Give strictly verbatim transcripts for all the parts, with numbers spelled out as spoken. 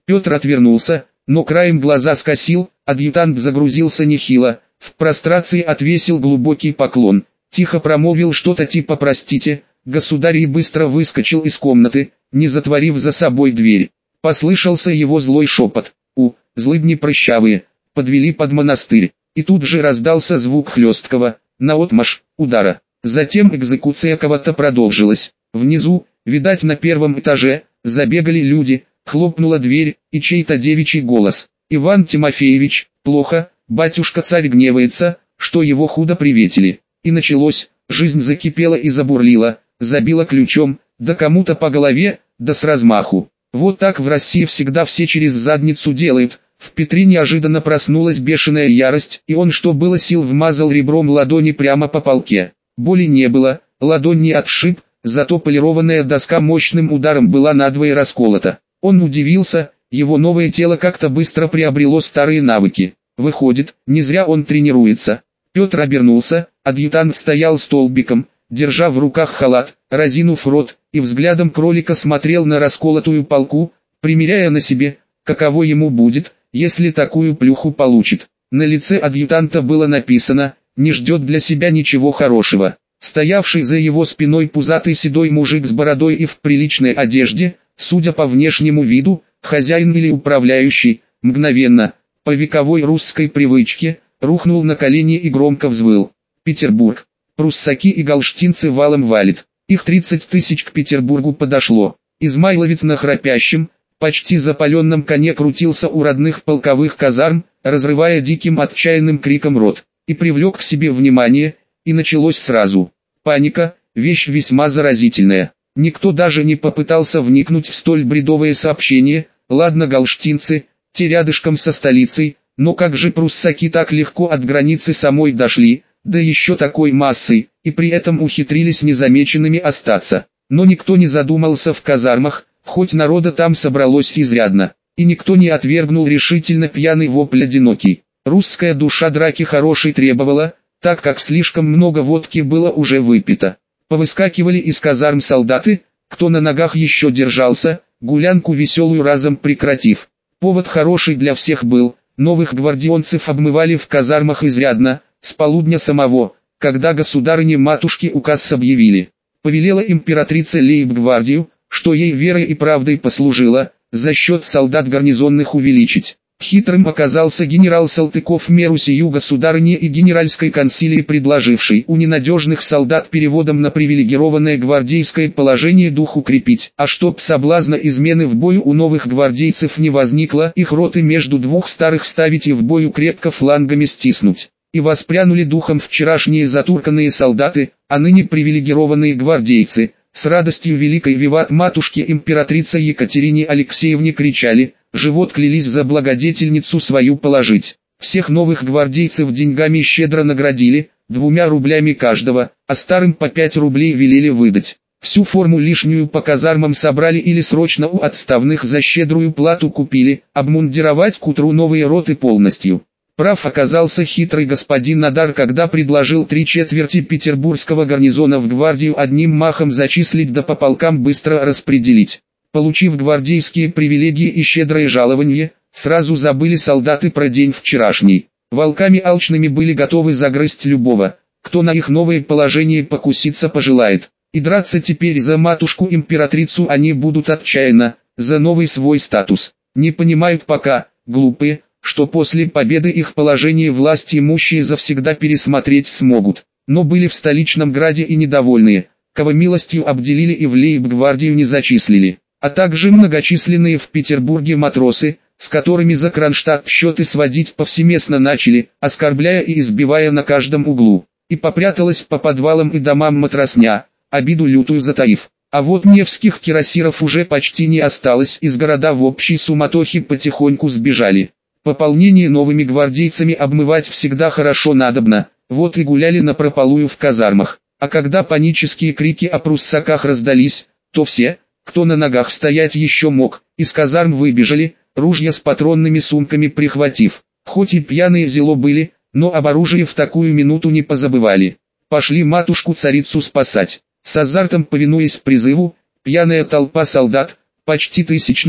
Петр отвернулся, но краем глаза скосил, адъютант загрузился нехило, в прострации отвесил глубокий поклон, тихо промолвил что-то типа «простите, государь» и быстро выскочил из комнаты, не затворив за собой дверь. Послышался его злой шепот: «У, злыдни прыщавые, подвели под монастырь», и тут же раздался звук хлесткого, наотмашь, удара. Затем экзекуция кого-то продолжилась. Внизу, видать на первом этаже, забегали люди, хлопнула дверь, и чей-то девичий голос: «Иван Тимофеевич, плохо, батюшка-царь гневается, что его худо приветили». И началось, жизнь закипела и забурлила, забила ключом, да кому-то по голове, да с размаху. Вот так в России всегда все через задницу делают. В Петре неожиданно проснулась бешеная ярость, и он что было сил вмазал ребром ладони прямо по полке. Боли не было, ладонь не отшиб, зато полированная доска мощным ударом была надвое расколота. Он удивился, его новое тело как-то быстро приобрело старые навыки. Выходит, не зря он тренируется. Петр обернулся, адъютант стоял столбиком, держа в руках халат, разинув рот, и взглядом кролика смотрел на расколотую полку, примеряя на себе, каково ему будет, если такую плюху получит. На лице адъютанта было написано: «Не ждет для себя ничего хорошего». Стоявший за его спиной пузатый седой мужик с бородой и в приличной одежде, судя по внешнему виду, хозяин или управляющий, мгновенно, по вековой русской привычке, рухнул на колени и громко взвыл. Петербург. Пруссаки и галштинцы валом валит. Их тридцать тысяч к Петербургу подошло. Измайловец на храпящем, почти запаленном коне крутился у родных полковых казарм, разрывая диким отчаянным криком рот. И привлек к себе внимание, и началось сразу. Паника – вещь весьма заразительная. Никто даже не попытался вникнуть в столь бредовое сообщение. Ладно галштинцы, те рядышком со столицей, но как же пруссаки так легко от границы самой дошли, да еще такой массой, и при этом ухитрились незамеченными остаться. Но никто не задумался в казармах, хоть народа там собралось изрядно, и никто не отвергнул решительно пьяный вопль одинокий. Русская душа драки хорошей требовала, так как слишком много водки было уже выпито. Повыскакивали из казарм солдаты, кто на ногах еще держался, гулянку веселую разом прекратив. Повод хороший для всех был, новых гвардионцев обмывали в казармах изрядно, с полудня самого, когда государыне-матушке указ объявили. Повелела императрица лейб-гвардию, что ей верой и правдой послужило, за счет солдат гарнизонных увеличить. Хитрым оказался генерал Салтыков меру сию государыне и генеральской консилии предложивший у ненадежных солдат переводом на привилегированное гвардейское положение дух укрепить, а чтоб соблазна измены в бою у новых гвардейцев не возникло, их роты между двух старых ставить и в бою крепко флангами стиснуть. И воспрянули духом вчерашние затурканные солдаты, а ныне привилегированные гвардейцы, с радостью великой виват матушке императрице Екатерине Алексеевне кричали, живот клялись за благодетельницу свою положить. Всех новых гвардейцев деньгами щедро наградили, двумя рублями каждого, а старым по пять рублей велели выдать. Всю форму лишнюю по казармам собрали или срочно у отставных за щедрую плату купили, обмундировать к утру новые роты полностью. Прав оказался хитрый господин Надар, когда предложил три четверти петербургского гарнизона в гвардию одним махом зачислить да по полкам быстро распределить. Получив гвардейские привилегии и щедрое жалование, сразу забыли солдаты про день вчерашний. Волками алчными были готовы загрызть любого, кто на их новое положение покуситься пожелает. И драться теперь за матушку-императрицу они будут отчаянно, за новый свой статус. Не понимают пока, глупые, что после победы их положение власть имущие завсегда пересмотреть смогут. Но были в столичном граде и недовольные, кого милостью обделили и в лейб-гвардию не зачислили, а также многочисленные в Петербурге матросы, с которыми за Кронштадт счеты сводить повсеместно начали, оскорбляя и избивая на каждом углу. И попряталась по подвалам и домам матросня, обиду лютую затаив. А вот невских кирасиров уже почти не осталось, из города в общей суматохе потихоньку сбежали. Пополнение новыми гвардейцами обмывать всегда хорошо надобно, вот и гуляли напропалую в казармах. А когда панические крики о пруссаках раздались, то все, кто на ногах стоять еще мог, из казарм выбежали, ружья с патронными сумками прихватив. Хоть и пьяные зело были, но об оружии в такую минуту не позабывали. Пошли матушку-царицу спасать. С азартом повинуясь призыву, пьяная толпа солдат, почти тысячная,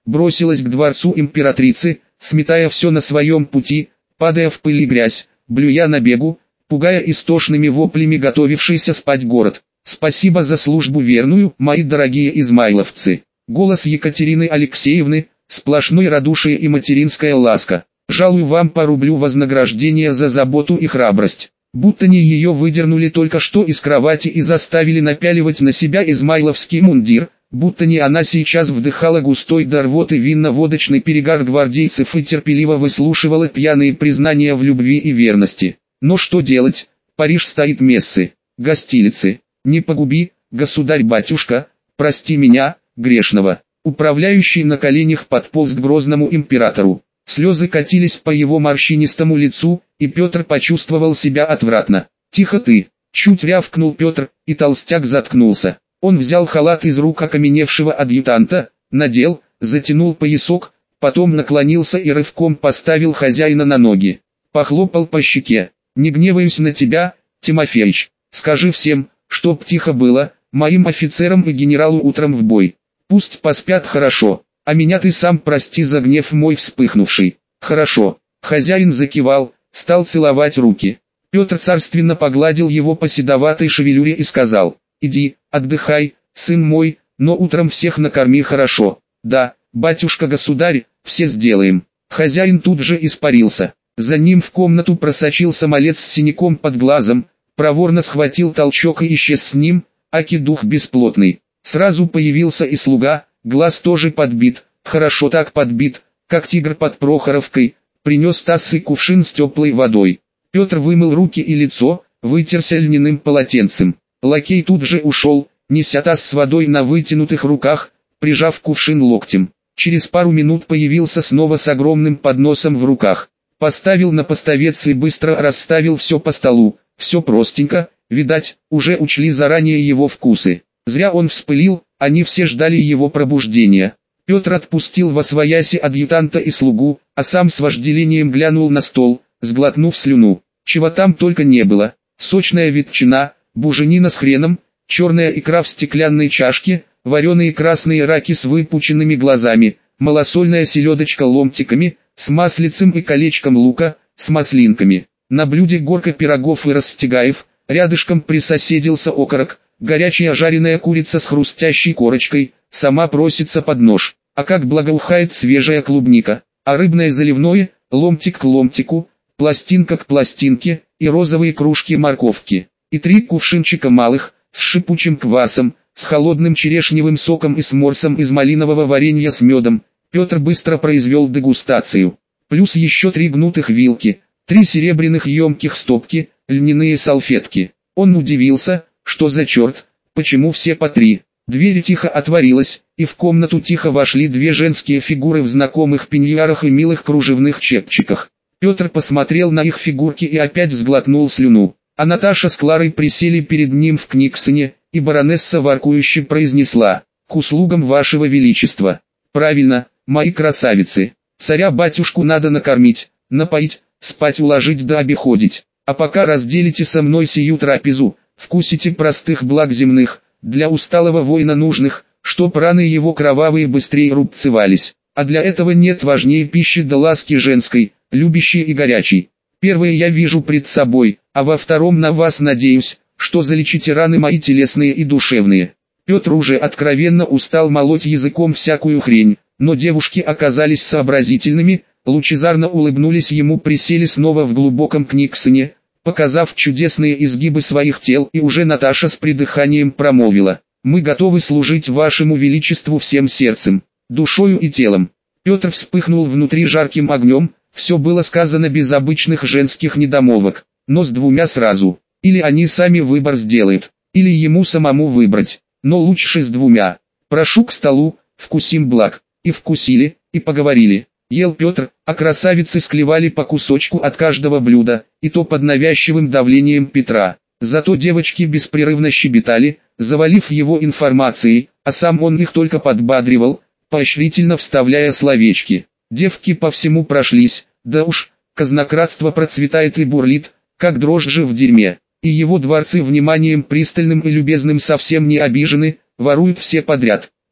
бросилась к дворцу императрицы, сметая все на своем пути, падая в пыль и грязь, блюя на бегу, пугая истошными воплями готовившийся спать город. «Спасибо за службу верную, мои дорогие измайловцы!» Голос Екатерины Алексеевны, сплошной радушие и материнская ласка. «Жалую вам по рублю вознаграждения за заботу и храбрость». Будто не ее выдернули только что из кровати и заставили напяливать на себя измайловский мундир, будто не она сейчас вдыхала густой до рвоты винно-водочный перегар гвардейцев и терпеливо выслушивала пьяные признания в любви и верности. Но что делать? Париж стоит мессы, гостилицы. Не погуби, государь-батюшка, прости меня, грешного. Управляющий на коленях подполз к грозному императору. Слезы катились по его морщинистому лицу, и Петр почувствовал себя отвратно. «Тихо ты!» — чуть рявкнул Петр, и толстяк заткнулся. Он взял халат из рук окаменевшего адъютанта, надел, затянул поясок, потом наклонился и рывком поставил хозяина на ноги. Похлопал по щеке. «Не гневаюсь на тебя, Тимофеич. Скажи всем, чтоб тихо было, моим офицерам и генералу утром в бой. Пусть поспят хорошо. А меня ты сам прости за гнев мой вспыхнувший». «Хорошо». Хозяин закивал, стал целовать руки. Петр царственно погладил его по седоватой шевелюре и сказал: «Иди, отдыхай, сын мой, но утром всех накорми хорошо». «Да, батюшка-государь, все сделаем». Хозяин тут же испарился. За ним в комнату просочился малец с синяком под глазом, проворно схватил толчок и исчез с ним, аки дух бесплотный. Сразу появился и слуга. Глаз тоже подбит, хорошо так подбит, как тигр под Прохоровкой, принес таз и кувшин с теплой водой. Петр вымыл руки и лицо, вытерся льняным полотенцем. Лакей тут же ушел, неся таз с водой на вытянутых руках, прижав кувшин локтем. Через пару минут появился снова с огромным подносом в руках. Поставил на поставец и быстро расставил все по столу, все простенько, видать, уже учли заранее его вкусы. Зря он вспылил, они все ждали его пробуждения. Петр отпустил восвояси адъютанта и слугу, а сам с вожделением глянул на стол, сглотнув слюну. Чего там только не было: сочная ветчина, буженина с хреном, черная икра в стеклянной чашке, вареные красные раки с выпученными глазами, малосольная селедочка ломтиками, с маслицем и колечком лука, с маслинками. На блюде горка пирогов и растягаев, рядышком присоседился окорок, горячая жареная курица с хрустящей корочкой, сама просится под нож. А как благоухает свежая клубника, а рыбное заливное, ломтик к ломтику, пластинка к пластинке, и розовые кружки морковки. И три кувшинчика малых, с шипучим квасом, с холодным черешневым соком и с морсом из малинового варенья с медом. Петр быстро произвел дегустацию. Плюс еще три гнутых вилки, три серебряных емких стопки, льняные салфетки. Он удивился, что за черт, почему все по три. Дверь тихо отворилась, и в комнату тихо вошли две женские фигуры в знакомых пеньюарах и милых кружевных чепчиках. Петр посмотрел на их фигурки и опять сглотнул слюну. А Наташа с Кларой присели перед ним в книгсоне, и баронесса воркующе произнесла: «К услугам вашего величества». «Правильно, мои красавицы. Царя-батюшку надо накормить, напоить, спать уложить да обиходить. А пока разделите со мной сию трапезу, вкусите простых благ земных, для усталого воина нужных, чтоб раны его кровавые быстрее рубцевались. А для этого нет важнее пищи да ласки женской, любящей и горячей. Первое я вижу пред собой, а во втором на вас надеюсь, что залечите раны мои телесные и душевные». Петр уже откровенно устал молоть языком всякую хрень, но девушки оказались сообразительными, лучезарно улыбнулись ему, присели снова в глубоком книгсоне, показав чудесные изгибы своих тел, и уже Наташа с придыханием промолвила: «Мы готовы служить вашему величеству всем сердцем, душою и телом». Петр вспыхнул внутри жарким огнем, все было сказано без обычных женских недомолвок, но с двумя сразу. Или они сами выбор сделают, или ему самому выбрать, но лучше с двумя. «Прошу к столу, вкусим благ». И вкусили, и поговорили. Ел Петр, а красавицы склевали по кусочку от каждого блюда, и то под навязчивым давлением Петра. Зато девочки беспрерывно щебетали, завалив его информацией, а сам он их только подбадривал, поощрительно вставляя словечки. Девки по всему прошлись, да уж, казнократство процветает и бурлит, как дрожжи в дерьме, и его дворцы вниманием пристальным и любезным совсем не обижены, воруют все подряд.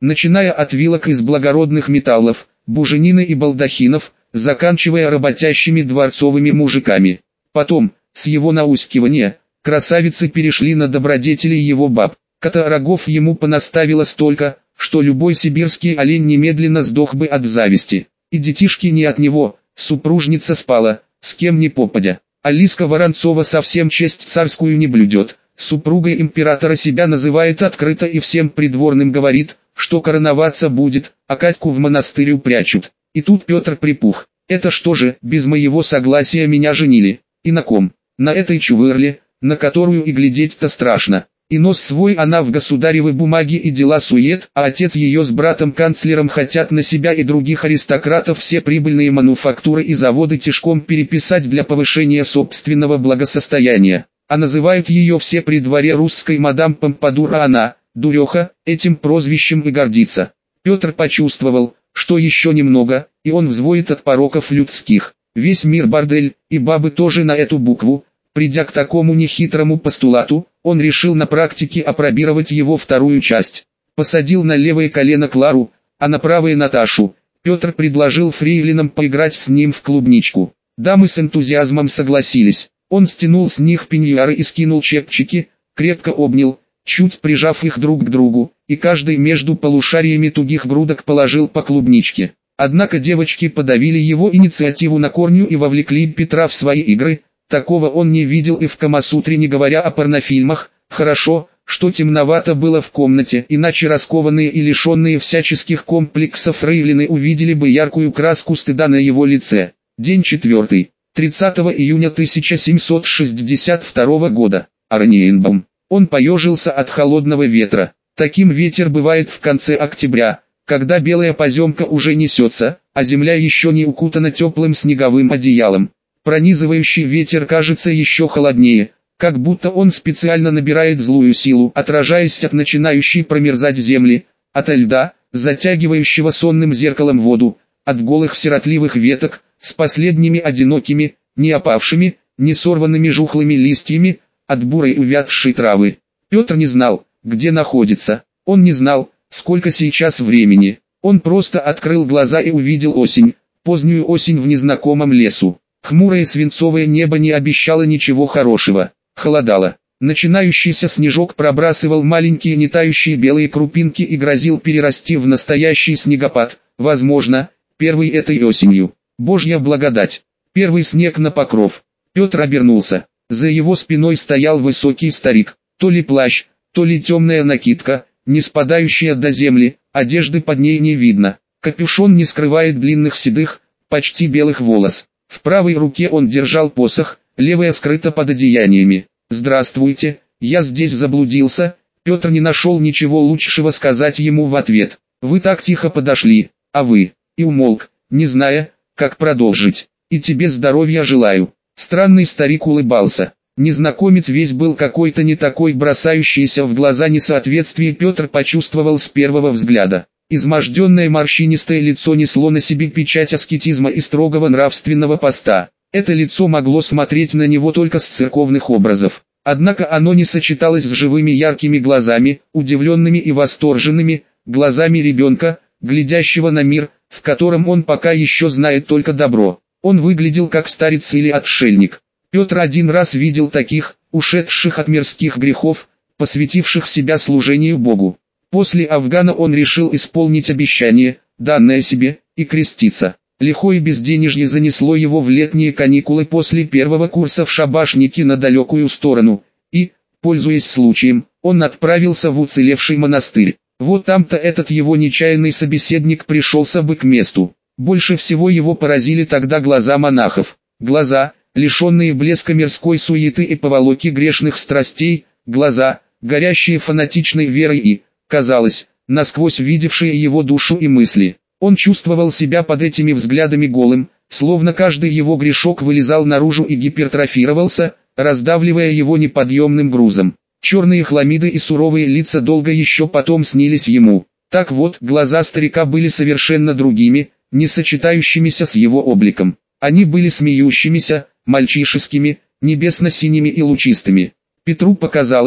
начиная от вилок из благородных металлов, буженины и балдахинов, заканчивая работящими дворцовыми мужиками. Потом, с его наускивания, красавицы перешли на добродетели его баб. Кота рогов ему понаставило столько, что любой сибирский олень немедленно сдох бы от зависти. И детишки не от него, супружница спала, с кем ни попадя. Алиска Воронцова совсем честь царскую не блюдет, супругой императора себя называет открыто и всем придворным говорит, что короноваться будет, а Катьку в монастырь упрячут. И тут Петр припух. Это что же, без моего согласия меня женили? И на ком? На этой чувырле, на которую и глядеть-то страшно. И нос свой она в государевы бумаги и дела сует, а отец ее с братом-канцлером хотят на себя и других аристократов все прибыльные мануфактуры и заводы тишком переписать для повышения собственного благосостояния. А называют ее все при дворе русской мадам Помпадур, а она, дуреха, этим прозвищем и гордится. Петр почувствовал, что еще немного, и он взвоет от пороков людских. Весь мир бордель, и бабы тоже на эту букву. Придя к такому нехитрому постулату, он решил на практике опробировать его вторую часть. Посадил на левое колено Клару, а на правое Наташу. Петр предложил фрейлинам поиграть с ним в клубничку. Дамы с энтузиазмом согласились. Он стянул с них пеньюары и скинул чепчики, крепко обнял, чуть прижав их друг к другу, и каждый между полушариями тугих грудок положил по клубничке. Однако девочки подавили его инициативу на корню и вовлекли Петра в свои игры. Такого он не видел и в Камасутре, не говоря о порнофильмах. Хорошо, что темновато было в комнате, иначе раскованные и лишенные всяческих комплексов фрейлины увидели бы яркую краску стыда на его лице. День четвертый. тридцатого июня тысяча семьсот шестьдесят второго года. Орниенбаум. Он поежился от холодного ветра. Таким ветер бывает в конце октября, когда белая поземка уже несется, а земля еще не укутана теплым снеговым одеялом. Пронизывающий ветер кажется еще холоднее, как будто он специально набирает злую силу, отражаясь от начинающей промерзать земли, от льда, затягивающего сонным зеркалом воду, от голых сиротливых веток, с последними одинокими, не опавшими, не сорванными жухлыми листьями, от бурой увядшей травы. Петр не знал, где находится, он не знал, сколько сейчас времени, он просто открыл глаза и увидел осень, позднюю осень в незнакомом лесу. Хмурое свинцовое небо не обещало ничего хорошего. Холодало. Начинающийся снежок пробрасывал маленькие нетающие белые крупинки и грозил перерасти в настоящий снегопад. Возможно, первый этой осенью. Божья благодать. Первый снег на покров. Петр обернулся. За его спиной стоял высокий старик. То ли плащ, то ли темная накидка, не спадающая до земли, одежды под ней не видно. Капюшон не скрывает длинных седых, почти белых волос. В правой руке он держал посох, левая скрыта под одеяниями. «Здравствуйте, я здесь заблудился». Петр не нашел ничего лучшего сказать ему в ответ. «Вы так тихо подошли, а вы...» И умолк, не зная, как продолжить. «И тебе здоровья желаю». Странный старик улыбался. Незнакомец весь был какой-то не такой, бросающийся в глаза несоответствие Петр почувствовал с первого взгляда. Изможденное морщинистое лицо несло на себе печать аскетизма и строгого нравственного поста. Это лицо могло смотреть на него только с церковных образов. Однако оно не сочеталось с живыми яркими глазами, удивленными и восторженными, глазами ребенка, глядящего на мир, в котором он пока еще знает только добро. Он выглядел как старец или отшельник. Петр один раз видел таких, ушедших от мирских грехов, посвятивших себя служению Богу. После Афгана он решил исполнить обещание, данное себе, и креститься. Лихое безденежье занесло его в летние каникулы после первого курса в шабашники на далекую сторону, и, пользуясь случаем, он отправился в уцелевший монастырь. Вот там-то этот его нечаянный собеседник пришелся бы к месту. Больше всего его поразили тогда глаза монахов. Глаза, лишенные блеска мирской суеты и поволоки грешных страстей, глаза, горящие фанатичной верой и, казалось, насквозь видевшие его душу и мысли. Он чувствовал себя под этими взглядами голым, словно каждый его грешок вылезал наружу и гипертрофировался, раздавливая его неподъемным грузом. Черные хламиды и суровые лица долго еще потом снились ему. Так вот, глаза старика были совершенно другими, не сочетающимися с его обликом. Они были смеющимися, мальчишескими, небесно-синими и лучистыми. Петру показалось,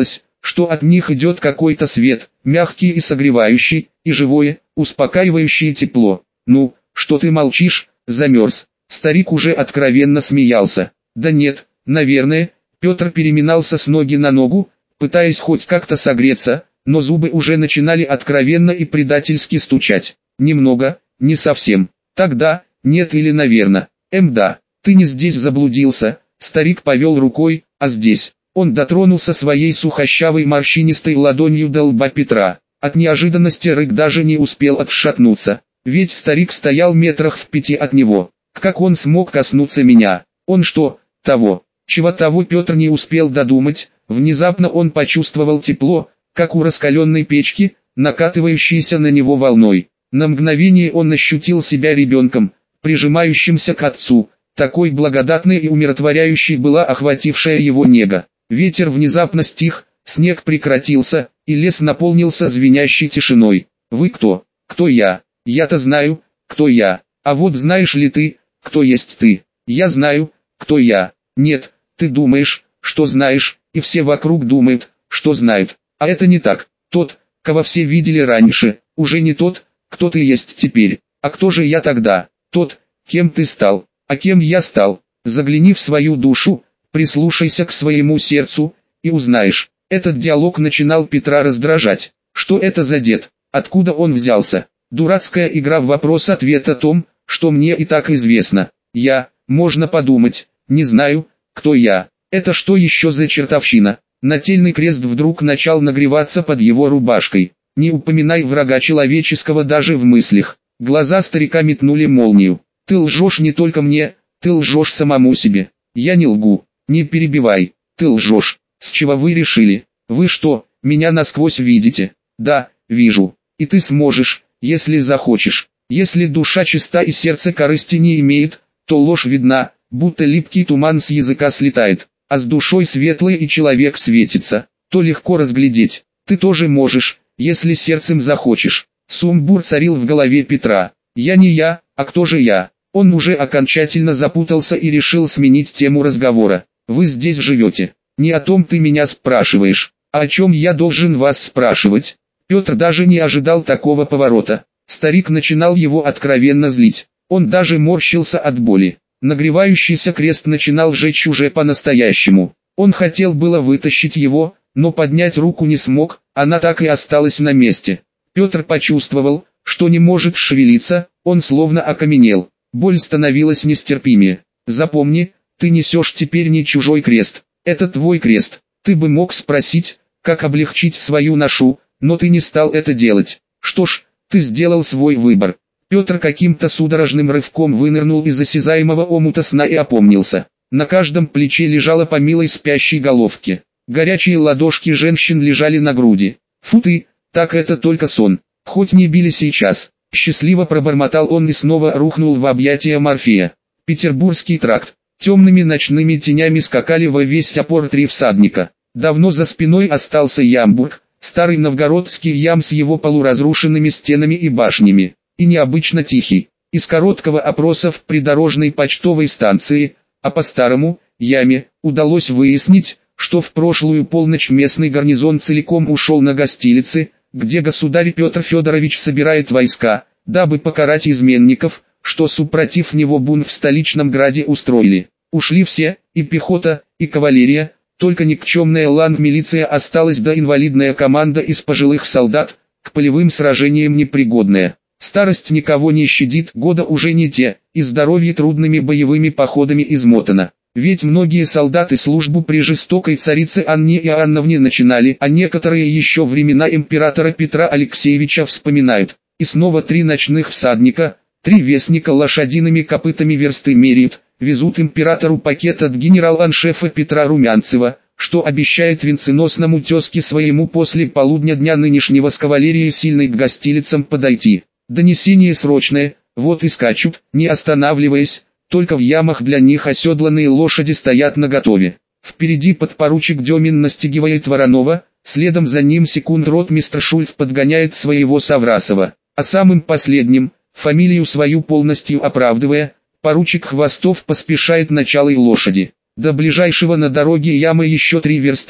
что от них идет какой-то свет, мягкий и согревающий, и живое, успокаивающее тепло. «Ну, что ты молчишь, замерз?» Старик уже откровенно смеялся. «Да нет, наверное». Петр переминался с ноги на ногу, пытаясь хоть как-то согреться, но зубы уже начинали откровенно и предательски стучать. «Немного, не совсем. Тогда, нет или наверно. Эм да, ты не здесь заблудился». Старик повел рукой, а здесь. Он дотронулся своей сухощавой морщинистой ладонью до лба Петра. От неожиданности Рык даже не успел отшатнуться, ведь старик стоял метрах в пяти от него. Как он смог коснуться меня? Он что, того? Чего того Петр не успел додумать. Внезапно он почувствовал тепло, как у раскаленной печки, накатывающейся на него волной. На мгновение он ощутил себя ребенком, прижимающимся к отцу. Такой благодатной и умиротворяющей была охватившая его нега. Ветер внезапно стих, снег прекратился, и лес наполнился звенящей тишиной. «Вы кто? Кто я? Я-то знаю, кто я. А вот знаешь ли ты, кто есть ты?» «Я знаю, кто я». «Нет, ты думаешь, что знаешь, и все вокруг думают, что знают. А это не так. Тот, кого все видели раньше, уже не тот, кто ты есть теперь. А кто же я тогда? Тот, кем ты стал. А кем я стал? Загляни в свою душу, прислушайся к своему сердцу, и узнаешь». Этот диалог начинал Петра раздражать. Что это за дед? Откуда он взялся? Дурацкая игра в вопрос-ответ о том, что мне и так известно. Я, можно подумать, не знаю, кто я. Это что еще за чертовщина? Нательный крест вдруг начал нагреваться под его рубашкой. Не упоминай врага человеческого даже в мыслях. Глаза старика метнули молнию. Ты лжешь не только мне, ты лжешь самому себе. Я не лгу, не перебивай, ты лжешь. С чего вы решили? Вы что, меня насквозь видите? Да, вижу. И ты сможешь, если захочешь. Если душа чиста и сердце корысти не имеет, то ложь видна, будто липкий туман с языка слетает. А с душой светлой и человек светится, то легко разглядеть. Ты тоже можешь, если сердцем захочешь. Сумбур царил в голове Петра. Я не я, а кто же я? Он уже окончательно запутался и решил сменить тему разговора. Вы здесь живете. Не о том ты меня спрашиваешь, а о чем я должен вас спрашивать. Петр даже не ожидал такого поворота. Старик начинал его откровенно злить. Он даже морщился от боли. Нагревающийся крест начинал жечь уже по-настоящему. Он хотел было вытащить его, но поднять руку не смог, она так и осталась на месте. Петр почувствовал, что не может шевелиться, он словно окаменел. Боль становилась нестерпимее. Запомни, ты несешь теперь не чужой крест, это твой крест. Ты бы мог спросить, как облегчить свою ношу, но ты не стал это делать. Что ж, ты сделал свой выбор. Петр каким-то судорожным рывком вынырнул из осязаемого омута сна и опомнился. На каждом плече лежала по милой спящей головке. Горячие ладошки женщин лежали на груди. Фу ты, так это только сон. Хоть не били сейчас. Счастливо пробормотал он и снова рухнул в объятия Морфея. Петербургский тракт. Темными ночными тенями скакали во весь опор три всадника. Давно за спиной остался Ямбург, старый новгородский ям с его полуразрушенными стенами и башнями, и необычно тихий. Из короткого опроса в придорожной почтовой станции, а по-старому, яме, удалось выяснить, что в прошлую полночь местный гарнизон целиком ушел на гостилицы, где государь Петр Федорович собирает войска, дабы покарать изменников, что супротив него бунт в столичном граде устроили. Ушли все, и пехота, и кавалерия, только никчемная ланд-милиция осталась да инвалидная команда из пожилых солдат, к полевым сражениям непригодная. Старость никого не щадит, года уже не те, и здоровье трудными боевыми походами измотано. Ведь многие солдаты службу при жестокой царице Анне Иоанновне начинали, а некоторые еще времена императора Петра Алексеевича вспоминают. И снова три ночных всадника, три вестника лошадиными копытами версты меряют, везут императору пакет от генерал-аншефа Петра Румянцева, что обещает венценосному тезке своему после полудня дня нынешнего с кавалерией сильной к гостилицам подойти. Донесение срочное, вот и скачут, не останавливаясь, только в ямах для них оседланные лошади стоят наготове. Впереди подпоручик Демин настигивает Воронова, следом за ним секунд-ротмистр Шульц подгоняет своего Саврасова, а самым последним, фамилию свою полностью оправдывая, поручик Хвостов поспешает началой лошади. До ближайшего на дороге ямы еще три версты,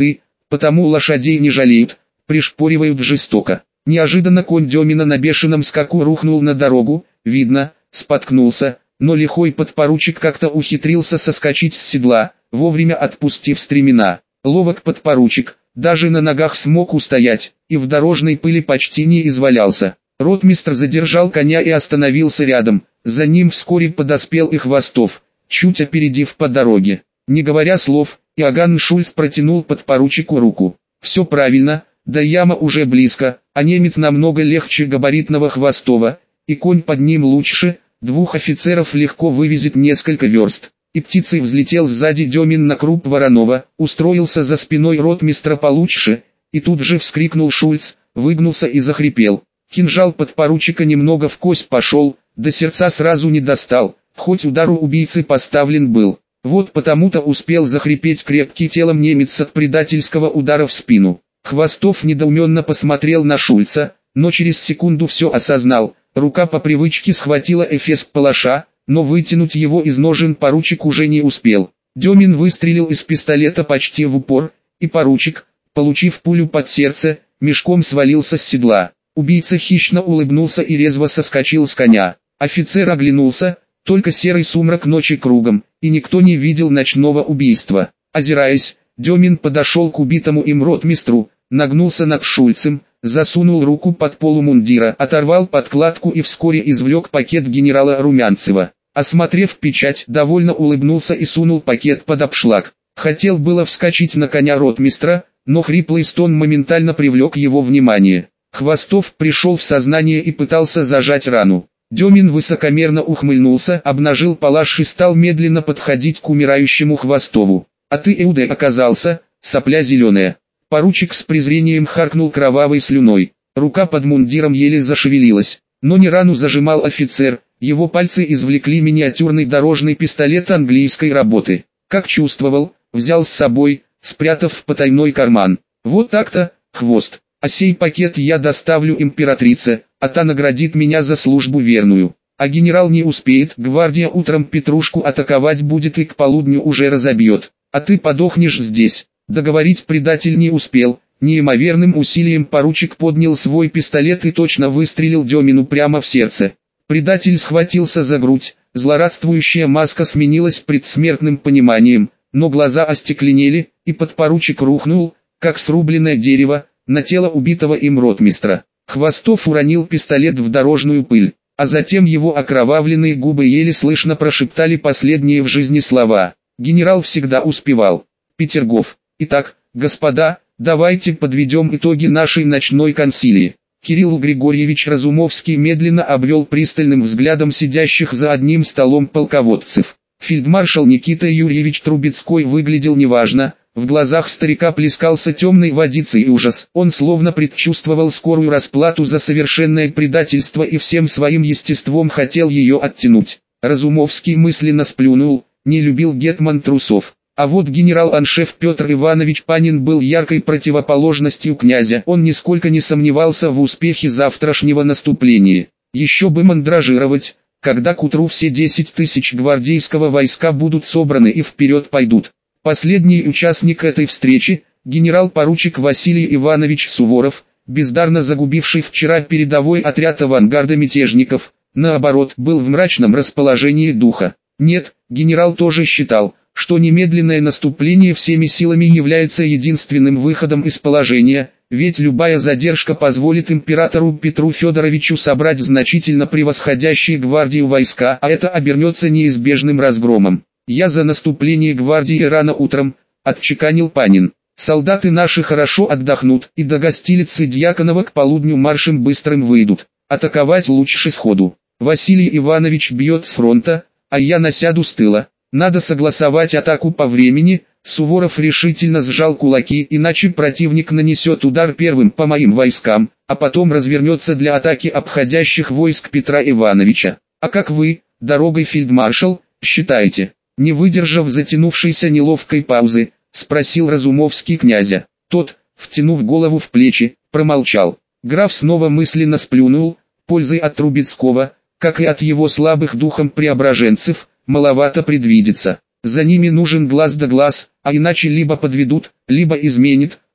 потому лошадей не жалеют, пришпоривают жестоко. Неожиданно конь Демина на бешеном скаку рухнул на дорогу, видно, споткнулся, но лихой подпоручик как-то ухитрился соскочить с седла, вовремя отпустив стремена. Ловок подпоручик, даже на ногах смог устоять, и в дорожной пыли почти не извалялся. Ротмистр задержал коня и остановился рядом, за ним вскоре подоспел и Хвостов, чуть опередив по дороге. Не говоря слов, Иоганн Шульц протянул подпоручику руку. «Все правильно, да яма уже близко, а немец намного легче габаритного Хвостова, и конь под ним лучше, двух офицеров легко вывезет несколько верст». И птицей взлетел сзади Демин на круп Воронова, устроился за спиной ротмистра получше, и тут же вскрикнул Шульц, выгнулся и захрипел. Кинжал подпоручика немного в кость пошел, до сердца сразу не достал, хоть удар у убийцы поставлен был. Вот потому-то успел захрипеть крепкий телом немец от предательского удара в спину. Хвостов недоуменно посмотрел на Шульца, но через секунду все осознал. Рука по привычке схватила эфес палаша, но вытянуть его из ножен поручик уже не успел. Демин выстрелил из пистолета почти в упор, и поручик, получив пулю под сердце, мешком свалился с седла. Убийца хищно улыбнулся и резво соскочил с коня. Офицер оглянулся, только серый сумрак ночи кругом, и никто не видел ночного убийства. Озираясь, Демин подошел к убитому им ротмистру, нагнулся над Шульцем, засунул руку под полу мундира, оторвал подкладку и вскоре извлек пакет генерала Румянцева. Осмотрев печать, довольно улыбнулся и сунул пакет под обшлаг. Хотел было вскочить на коня ротмистра, но хриплый стон моментально привлек его внимание. Хвостов пришел в сознание и пытался зажать рану. Демин высокомерно ухмыльнулся, обнажил палаш и стал медленно подходить к умирающему Хвостову. «А ты, Иуда, оказался, сопля зеленая». Поручик с презрением харкнул кровавой слюной. Рука под мундиром еле зашевелилась, но не рану зажимал офицер, его пальцы извлекли миниатюрный дорожный пистолет английской работы. Как чувствовал, взял с собой, спрятав в потайной карман. «Вот так-то, Хвост, а сей пакет я доставлю императрице, а та наградит меня за службу верную. А генерал не успеет, гвардия утром Петрушку атаковать будет и к полудню уже разобьет, а ты подохнешь здесь». Договорить предатель не успел, неимоверным усилием поручик поднял свой пистолет и точно выстрелил Демину прямо в сердце. Предатель схватился за грудь, злорадствующая маска сменилась предсмертным пониманием, но глаза остекленели, и подпоручик рухнул, как срубленное дерево, на тело убитого им ротмистра. Хвостов уронил пистолет в дорожную пыль, а затем его окровавленные губы еле слышно прошептали последние в жизни слова. Генерал всегда успевал. Петергоф. Итак, господа, давайте подведем итоги нашей ночной консилии. Кирилл Григорьевич Разумовский медленно обвел пристальным взглядом сидящих за одним столом полководцев. Фельдмаршал Никита Юрьевич Трубецкой выглядел неважно, в глазах старика плескался темной водицей и ужас. Он словно предчувствовал скорую расплату за совершенное предательство и всем своим естеством хотел ее оттянуть. Разумовский мысленно сплюнул, не любил гетман трусов. А вот генерал-аншеф Петр Иванович Панин был яркой противоположностью князя. Он нисколько не сомневался в успехе завтрашнего наступления. Еще бы мандражировать, когда к утру все десять тысяч гвардейского войска будут собраны и вперед пойдут. Последний участник этой встречи, генерал-поручик Василий Иванович Суворов, бездарно загубивший вчера передовой отряд авангарда мятежников, наоборот, был в мрачном расположении духа. Нет, генерал тоже считал, что немедленное наступление всеми силами является единственным выходом из положения, ведь любая задержка позволит императору Петру Федоровичу собрать значительно превосходящие гвардию войска, а это обернется неизбежным разгромом. «Я за наступление гвардии рано утром», — отчеканил Панин. «Солдаты наши хорошо отдохнут и до гостилицы Дьяконова к полудню маршем быстрым выйдут. Атаковать лучше сходу. Василий Иванович бьет с фронта, а я насяду с тыла. Надо согласовать атаку по времени». Суворов решительно сжал кулаки, иначе противник нанесет удар первым по моим войскам, а потом развернется для атаки обходящих войск Петра Ивановича. А как вы, дорогой фельдмаршал, считаете? Не выдержав затянувшейся неловкой паузы, спросил Разумовский князя. Тот, втянув голову в плечи, промолчал. Граф снова мысленно сплюнул, пользы от Трубецкого, как и от его слабых духом преображенцев, маловато предвидится. За ними нужен глаз да глаз, а иначе либо подведут, либо изменит,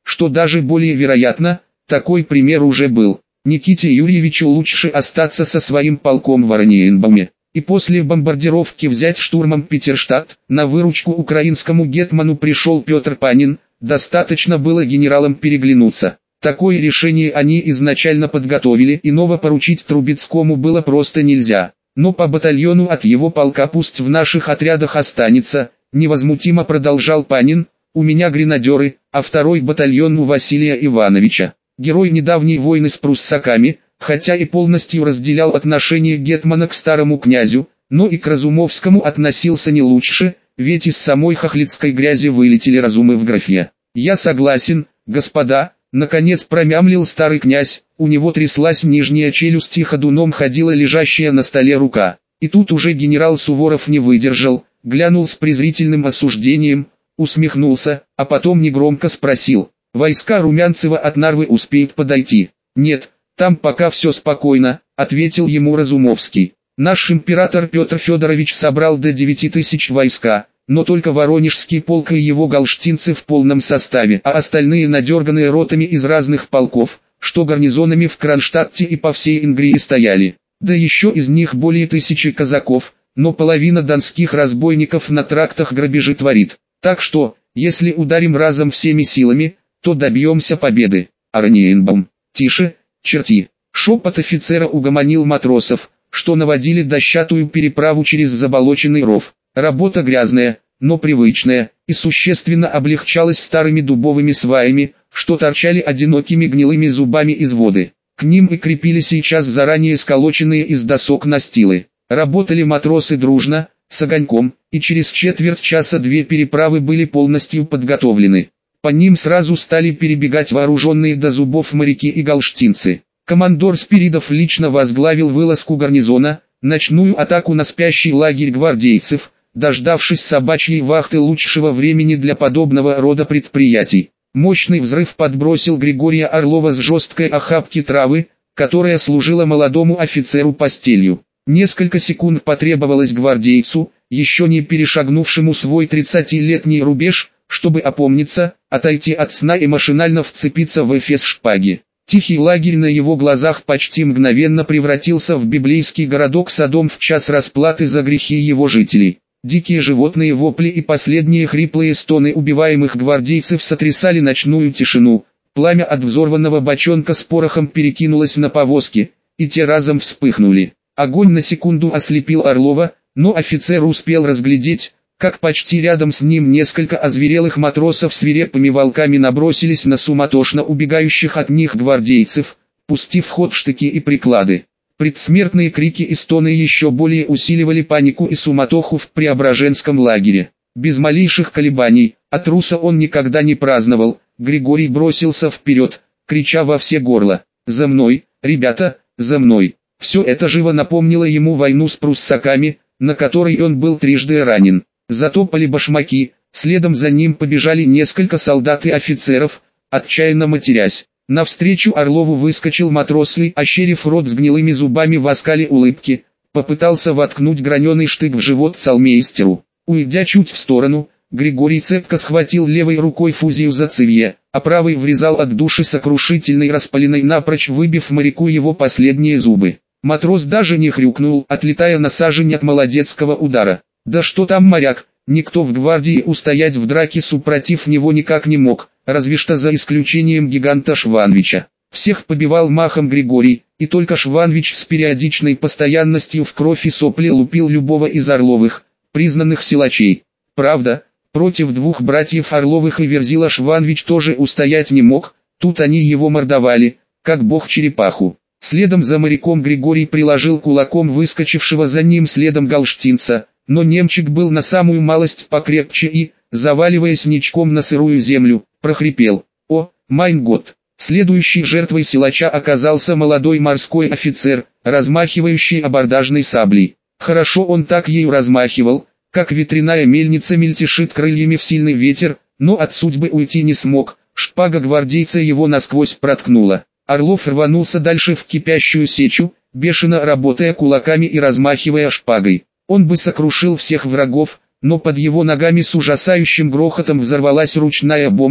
что даже более вероятно, такой пример уже был. Никите Юрьевичу лучше остаться со своим полком в Орниенбауме и после бомбардировки взять штурмом Петерштадт. На выручку украинскому гетману пришел Петр Панин, достаточно было генералам переглянуться. Такое решение они изначально подготовили, иного поручить Трубецкому было просто нельзя. Но по батальону от его полка пусть в наших отрядах останется, невозмутимо продолжал Панин, у меня гренадеры, а второй батальон у Василия Ивановича. Герой недавней войны с пруссаками, хотя и полностью разделял отношение гетмана к старому князю, но и к Разумовскому относился не лучше, ведь из самой хохлицкой грязи вылетели разумы в графе. «Я согласен, господа», наконец промямлил старый князь, у него тряслась нижняя челюсть и ходуном ходила лежащая на столе рука. И тут уже генерал Суворов не выдержал, глянул с презрительным осуждением, усмехнулся, а потом негромко спросил: «Войска Румянцева от Нарвы успеют подойти?» «Нет, там пока все спокойно», — ответил ему Разумовский. «Наш император Петр Федорович собрал до девяти тысяч войска, но только Воронежский полк и его галштинцы в полном составе, а остальные надерганные ротами из разных полков, что гарнизонами в Кронштадте и по всей Ингрии стояли. Да еще из них более тысячи казаков, но половина донских разбойников на трактах грабежи творит. Так что, если ударим разом всеми силами, то добьемся победы». Орниенбаум. «Тише, черти!» Шепот офицера угомонил матросов, что наводили дощатую переправу через заболоченный ров. Работа грязная, но привычная, и существенно облегчалась старыми дубовыми сваями, что торчали одинокими гнилыми зубами из воды. К ним и крепили сейчас заранее сколоченные из досок настилы. Работали матросы дружно, с огоньком, и через четверть часа две переправы были полностью подготовлены. По ним сразу стали перебегать вооруженные до зубов моряки и галштинцы. Командор Спиридов лично возглавил вылазку гарнизона, ночную атаку на спящий лагерь гвардейцев, дождавшись собачьей вахты лучшего времени для подобного рода предприятий. Мощный взрыв подбросил Григория Орлова с жесткой охапки травы, которая служила молодому офицеру постелью. Несколько секунд потребовалось гвардейцу, еще не перешагнувшему свой тридцатилетний рубеж, чтобы опомниться, отойти от сна и машинально вцепиться в эфес шпаги. Тихий лагерь на его глазах почти мгновенно превратился в библейский городок Содом в час расплаты за грехи его жителей. Дикие животные вопли и последние хриплые стоны убиваемых гвардейцев сотрясали ночную тишину. Пламя от взорванного бочонка с порохом перекинулось на повозки, и те разом вспыхнули. Огонь на секунду ослепил Орлова, но офицер успел разглядеть, как почти рядом с ним несколько озверелых матросов свирепыми волками набросились на суматошно убегающих от них гвардейцев, пустив в ход штыки и приклады. Предсмертные крики и стоны еще более усиливали панику и суматоху в Преображенском лагере. Без малейших колебаний, а труса он никогда не праздновал, Григорий бросился вперед, крича во все горло: «За мной, ребята, за мной!» Все это живо напомнило ему войну с пруссаками, на которой он был трижды ранен. Затопали башмаки, следом за ним побежали несколько солдат и офицеров, отчаянно матерясь. Навстречу Орлову выскочил матрос и, ощерив рот с гнилыми зубами в оскале улыбки, попытался воткнуть граненый штык в живот цалмейстеру. Уйдя чуть в сторону, Григорий цепко схватил левой рукой фузию за цевье, а правой врезал от души сокрушительной распаленной, напрочь выбив моряку его последние зубы. Матрос даже не хрюкнул, отлетая на сажень от молодецкого удара. Да что там моряк, никто в гвардии устоять в драке супротив него никак не мог, разве что за исключением гиганта Шванвича. Всех побивал махом Григорий, и только Шванвич с периодичной постоянностью в кровь и сопли лупил любого из Орловых, признанных силачей. Правда, против двух братьев Орловых и Верзила Шванвич тоже устоять не мог, тут они его мордовали, как бог черепаху. Следом за моряком Григорий приложил кулаком выскочившего за ним следом галштинца, но немчик был на самую малость покрепче и, заваливаясь ничком на сырую землю, прохрипел: «О, майн год!» Следующей жертвой силача оказался молодой морской офицер, размахивающий абордажной саблей. Хорошо он так ею размахивал, как ветряная мельница мельтешит крыльями в сильный ветер, но от судьбы уйти не смог, шпага гвардейца его насквозь проткнула. Орлов рванулся дальше в кипящую сечу, бешено работая кулаками и размахивая шпагой. Он бы сокрушил всех врагов, но под его ногами с ужасающим грохотом взорвалась ручная бомба,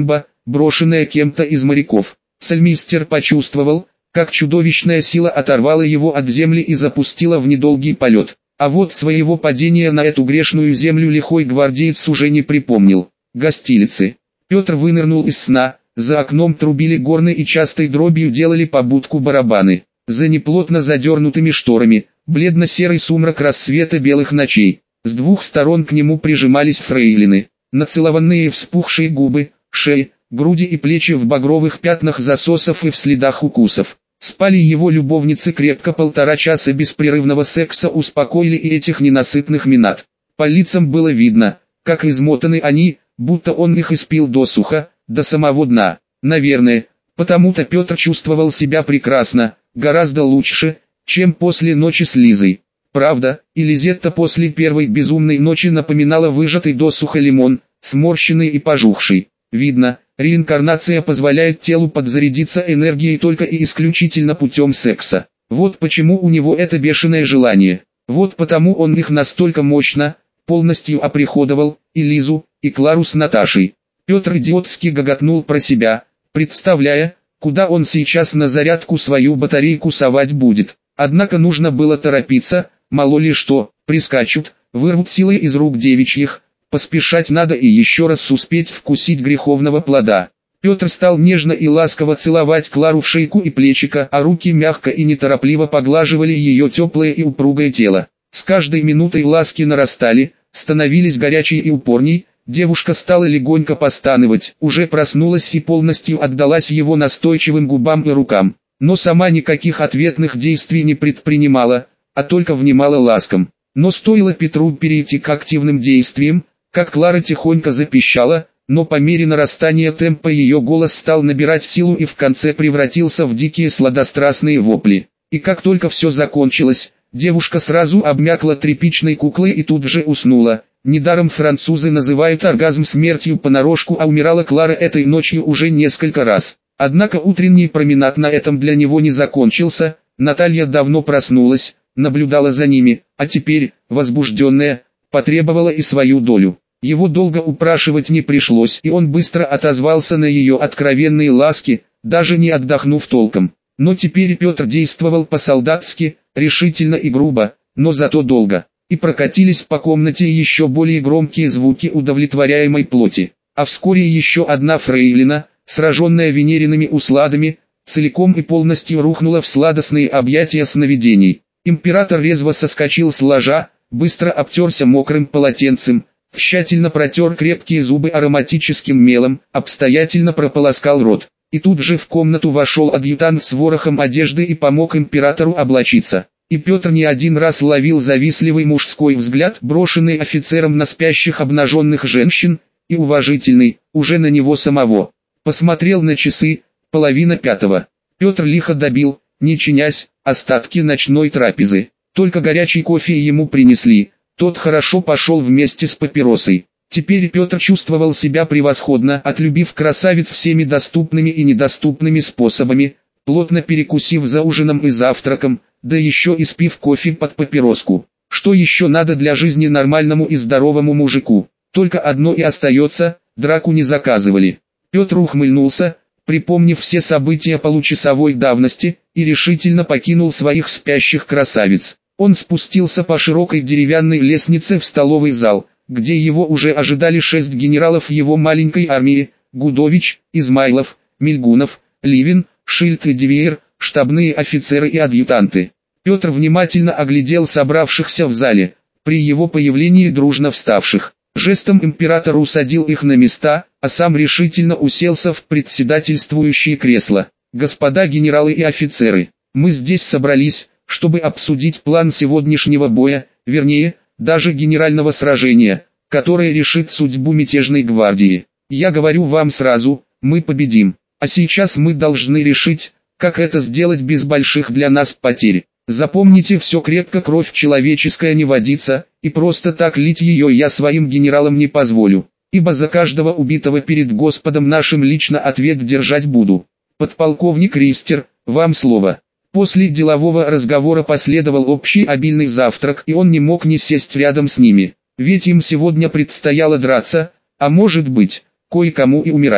брошенное кем-то из моряков. Цельмейстер почувствовал, как чудовищная сила оторвала его от земли и запустила в недолгий полет. А вот своего падения на эту грешную землю лихой гвардеец уже не припомнил. Гостилицы. Петр вынырнул из сна, за окном трубили горны и частой дробью делали побудку барабаны. За неплотно задернутыми шторами, бледно-серый сумрак рассвета белых ночей. С двух сторон к нему прижимались фрейлины. Нацелованные вспухшие губы, шеи, груди и плечи в багровых пятнах засосов и в следах укусов. Спали его любовницы крепко, полтора часа беспрерывного секса успокоили и этих ненасытных минат. По лицам было видно, как измотаны они, будто он их испил досуха, до самого дна. Наверное, потому-то Петр чувствовал себя прекрасно, гораздо лучше, чем после ночи с Лизой. Правда, и Лизетта после первой безумной ночи напоминала выжатый досуха лимон, сморщенный и пожухший. Видно, реинкарнация позволяет телу подзарядиться энергией только и исключительно путем секса. Вот почему у него это бешеное желание. Вот потому он их настолько мощно, полностью оприходовал, и Лизу, и Клару с Наташей. Петр идиотски гоготнул про себя, представляя, куда он сейчас на зарядку свою батарейку совать будет. Однако нужно было торопиться, мало ли что, прискачут, вырвут силы из рук девичьих. Поспешать надо и еще раз успеть вкусить греховного плода. Петр стал нежно и ласково целовать Клару в шейку и плечико, а руки мягко и неторопливо поглаживали ее теплое и упругое тело. С каждой минутой ласки нарастали, становились горячей и упорней, девушка стала легонько постановать, уже проснулась и полностью отдалась его настойчивым губам и рукам. Но сама никаких ответных действий не предпринимала, а только внимала ласкам. Но стоило Петру перейти к активным действиям, как Клара тихонько запищала, но по мере нарастания темпа ее голос стал набирать силу и в конце превратился в дикие сладострастные вопли. И как только все закончилось, девушка сразу обмякла тряпичной куклой и тут же уснула. Недаром французы называют оргазм смертью понарошку, а умирала Клара этой ночью уже несколько раз. Однако утренний променад на этом для него не закончился, Наталья давно проснулась, наблюдала за ними, а теперь, возбужденная, потребовала и свою долю. Его долго упрашивать не пришлось, и он быстро отозвался на ее откровенные ласки, даже не отдохнув толком. Но теперь Петр действовал по-солдатски, решительно и грубо, но зато долго. И прокатились по комнате еще более громкие звуки удовлетворяемой плоти. А вскоре еще одна фрейлина, сраженная венериными усладами, целиком и полностью рухнула в сладостные объятия сновидений. Император резво соскочил с ложа, быстро обтерся мокрым полотенцем, тщательно протер крепкие зубы ароматическим мелом, обстоятельно прополоскал рот. И тут же в комнату вошел адъютант с ворохом одежды и помог императору облачиться. И Петр не один раз ловил завистливый мужской взгляд, брошенный офицером на спящих обнаженных женщин, и уважительный, уже на него самого. Посмотрел на часы, половина пятого. Петр лихо добил, не чинясь, остатки ночной трапезы. Только горячий кофе ему принесли, тот хорошо пошел вместе с папиросой. Теперь Петр чувствовал себя превосходно, отлюбив красавиц всеми доступными и недоступными способами, плотно перекусив за ужином и завтраком, да еще и спив кофе под папироску. Что еще надо для жизни нормальному и здоровому мужику? Только одно и остается, драку не заказывали. Петр ухмыльнулся, припомнив все события получасовой давности, и решительно покинул своих спящих красавиц. Он спустился по широкой деревянной лестнице в столовый зал, где его уже ожидали шесть генералов его маленькой армии: Гудович, Измайлов, Мильгунов, Ливин, Шильд и Девиер, штабные офицеры и адъютанты. Петр внимательно оглядел собравшихся в зале, при его появлении дружно вставших. Жестом император усадил их на места, а сам решительно уселся в председательствующее кресло. «Господа генералы и офицеры, мы здесь собрались, чтобы обсудить план сегодняшнего боя, вернее, даже генерального сражения, которое решит судьбу мятежной гвардии. Я говорю вам сразу, мы победим. А сейчас мы должны решить, как это сделать без больших для нас потерь. Запомните все крепко, кровь человеческая не водится, и просто так лить ее я своим генералам не позволю, ибо за каждого убитого перед Господом нашим лично ответ держать буду. Подполковник Ристер, вам слово». После делового разговора последовал общий обильный завтрак, и он не мог не сесть рядом с ними, ведь им сегодня предстояло драться, а может быть, кое-кому и умирать.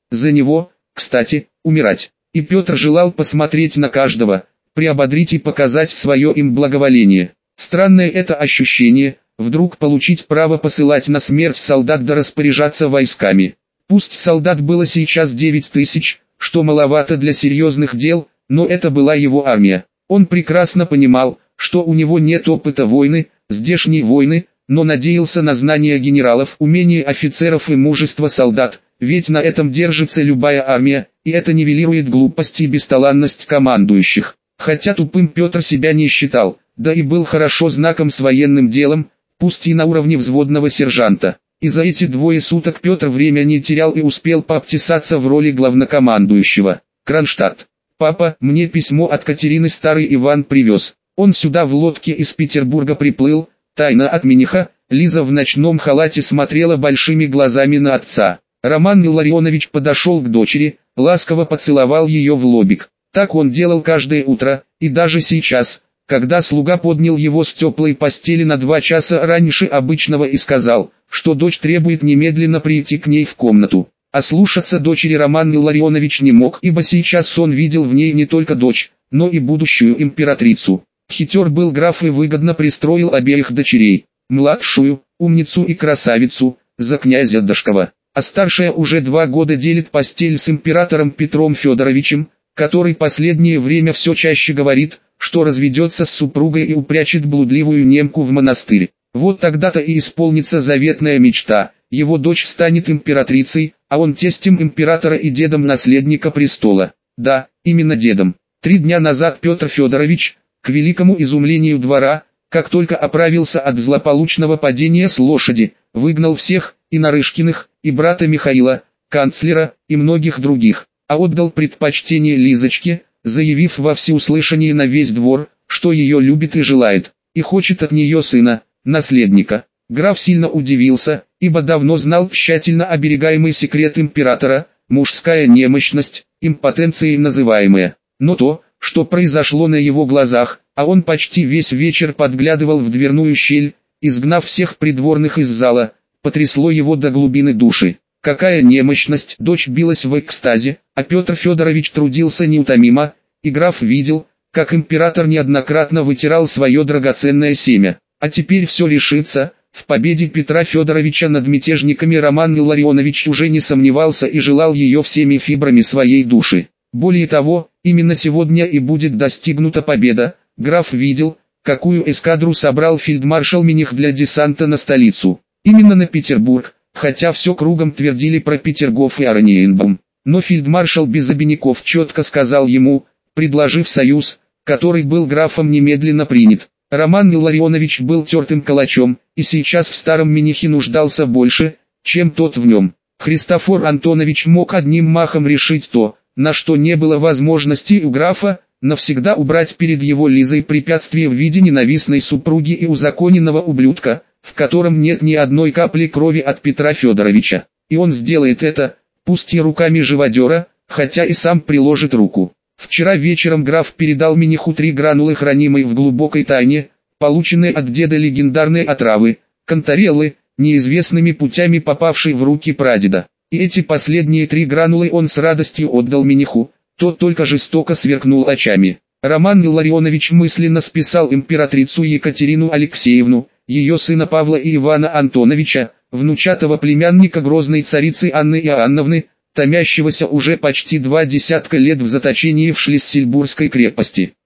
за него, кстати, умирать. И Петр желал посмотреть на каждого, приободрить и показать свое им благоволение. Странное это ощущение, вдруг получить право посылать на смерть солдат да распоряжаться войсками. Пусть солдат было сейчас девять тысяч, что маловато для серьезных дел, но это была его армия. Он прекрасно понимал, что у него нет опыта войны, здешней войны, но надеялся на знания генералов, умение офицеров и мужество солдат, ведь на этом держится любая армия, и это нивелирует глупость и бесталанность командующих. Хотя тупым Петр себя не считал, да и был хорошо знаком с военным делом, пусть и на уровне взводного сержанта. И за эти двое суток Петр время не терял и успел пообтесаться в роли главнокомандующего. Кронштадт. «Папа, мне письмо от Катерины старый Иван привез. Он сюда в лодке из Петербурга приплыл, тайно от мениха». Лиза в ночном халате смотрела большими глазами на отца. Роман Илларионович подошел к дочери, ласково поцеловал ее в лобик. Так он делал каждое утро, и даже сейчас, когда слуга поднял его с теплой постели на два часа раньше обычного и сказал, что дочь требует немедленно прийти к ней в комнату. А слушаться дочери Роман Илларионович не мог, ибо сейчас он видел в ней не только дочь, но и будущую императрицу. Хитер был граф и выгодно пристроил обеих дочерей, младшую, умницу и красавицу, за князя Дашкова, а старшая уже два года делит постель с императором Петром Федоровичем, который последнее время все чаще говорит, что разведется с супругой и упрячет блудливую немку в монастырь. Вот тогда-то и исполнится заветная мечта, его дочь станет императрицей, а он тестем императора и дедом наследника престола. Да, именно дедом. Три дня назад Петр Федорович, к великому изумлению двора, как только оправился от злополучного падения с лошади, выгнал всех, и Нарышкиных, и брата Михаила, канцлера, и многих других, а отдал предпочтение Лизочке, заявив во всеуслышание на весь двор, что ее любит и желает, и хочет от нее сына, наследника. Граф сильно удивился, ибо давно знал тщательно оберегаемый секрет императора, мужская немощность, импотенцией называемая. Но то, что произошло на его глазах, а он почти весь вечер подглядывал в дверную щель, изгнав всех придворных из зала, потрясло его до глубины души. Какая немощность! Дочь билась в экстазе, а Петр Федорович трудился неутомимо, и граф видел, как император неоднократно вытирал свое драгоценное семя. А теперь все решится. В победе Петра Федоровича над мятежниками Роман Илларионович уже не сомневался и желал ее всеми фибрами своей души. Более того, именно сегодня и будет достигнута победа. Граф видел, какую эскадру собрал фельдмаршал Миних для десанта на столицу. Именно на Петербург, хотя все кругом твердили про Петергоф и Орниенбаум. Но фельдмаршал без обиняков четко сказал ему, предложив союз, который был графом немедленно принят. Роман Илларионович был тертым калачом, и сейчас в старом Минихе нуждался больше, чем тот в нем. Христофор Антонович мог одним махом решить то, на что не было возможности у графа, навсегда убрать перед его Лизой препятствие в виде ненавистной супруги и узаконенного ублюдка, в котором нет ни одной капли крови от Петра Федоровича. И он сделает это, пусть и руками живодера, хотя и сам приложит руку. Вчера вечером граф передал Миниху три гранулы хранимой в глубокой тайне, полученные от деда легендарной отравы, контореллы, неизвестными путями попавшей в руки прадеда. И эти последние три гранулы он с радостью отдал Миниху, тот только жестоко сверкнул очами. Роман Илларионович мысленно списал императрицу Екатерину Алексеевну, ее сына Павла и Ивана Антоновича, внучатого племянника грозной царицы Анны Иоанновны, томящегося уже почти два десятка лет в заточении в Шлиссельбургской крепости.